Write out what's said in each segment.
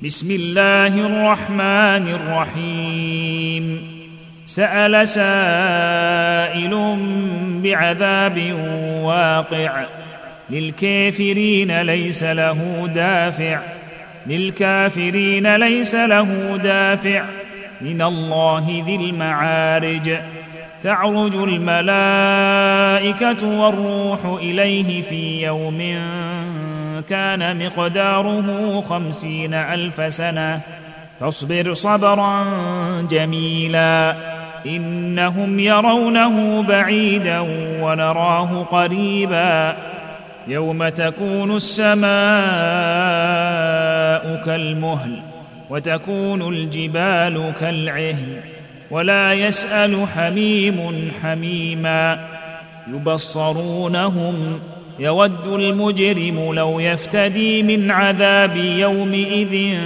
بسم الله الرحمن الرحيم سأل سائل بعذاب واقع للكافرين ليس له دافع من الله ذي المعارج تعرج الملائكة والروح إليه في يوم كان مقداره 50,000 سنة فاصبر صبرا جميلا إنهم يرونه بعيدا ونراه قريبا يوم تكون السماء كالمهل وتكون الجبال كالعهن ولا يسأل حميم حميما يبصرونهم يود المجرم لو يفتدي من عذاب يومئذ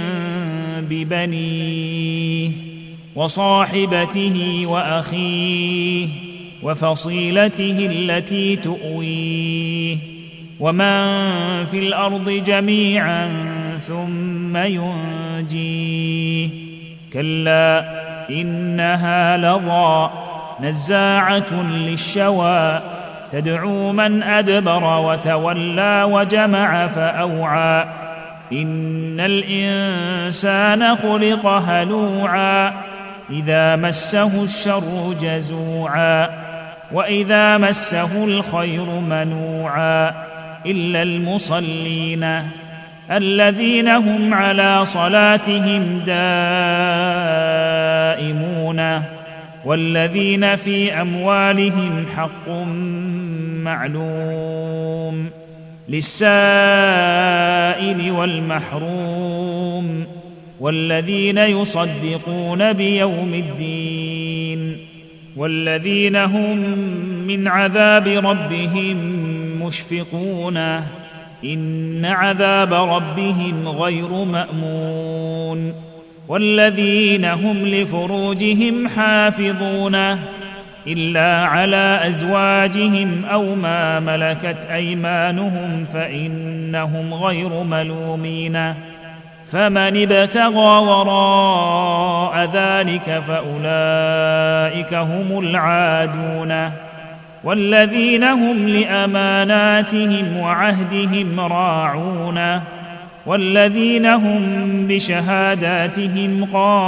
ببنيه وصاحبته وأخيه وفصيلته التي تؤويه ومن في الأرض جميعا ثم ينجيه كلا إنها لظى نزاعة للشوى تدعو من أدبر وتولى وجمع فأوعى إن الإنسان خلق هلوعا إذا مسه الشر جزوعا وإذا مسه الخير منوعا إلا المصلين الذين هم على صلاتهم دائمون والذين في أموالهم حق معلوم للسائل والمحروم والذين يصدقون بيوم الدين والذين هم من عذاب ربهم مشفقون إن عذاب ربهم غير مأمون والذين هم لفروجهم حافظون إلا على أزواجهم أو ما ملكت أيمانهم فإنهم غير ملومين فمن ابتغى وراء ذلك فأولئك هم العادون والذين هم لأماناتهم وعهدهم راعون والذين هم بشهاداتهم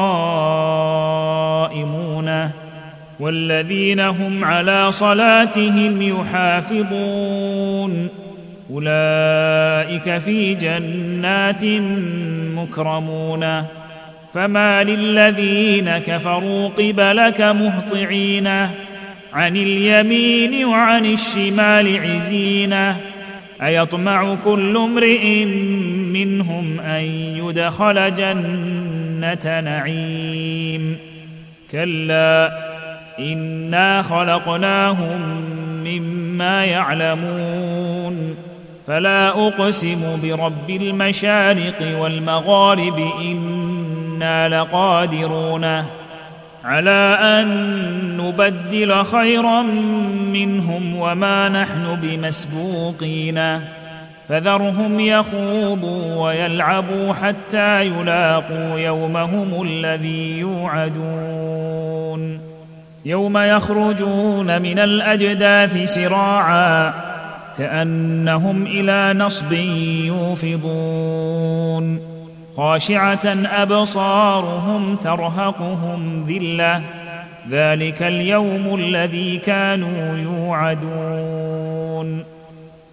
قائمون والذين هم على صلاتهم يحافظون أولئك في جنات مكرمون فما للذين كفروا قبلك مهطعين عن اليمين وعن الشمال عزين أيطمع كل امرئ منهم أن يدخل جنة نعيم كلا إنا خلقناهم مما يعلمون فلا أقسم برب المشارق والمغارب إنا لقادرون على أن نبدل خيرا منهم وما نحن بمسبوقين فذرهم يخوضوا ويلعبوا حتى يلاقوا يومهم الذي يوعدون يوم يخرجون من الأجداث سراعا كأنهم إلى نصب يوفضون خاشعة أبصارهم ترهقهم ذلة ذلك اليوم الذي كانوا يوعدون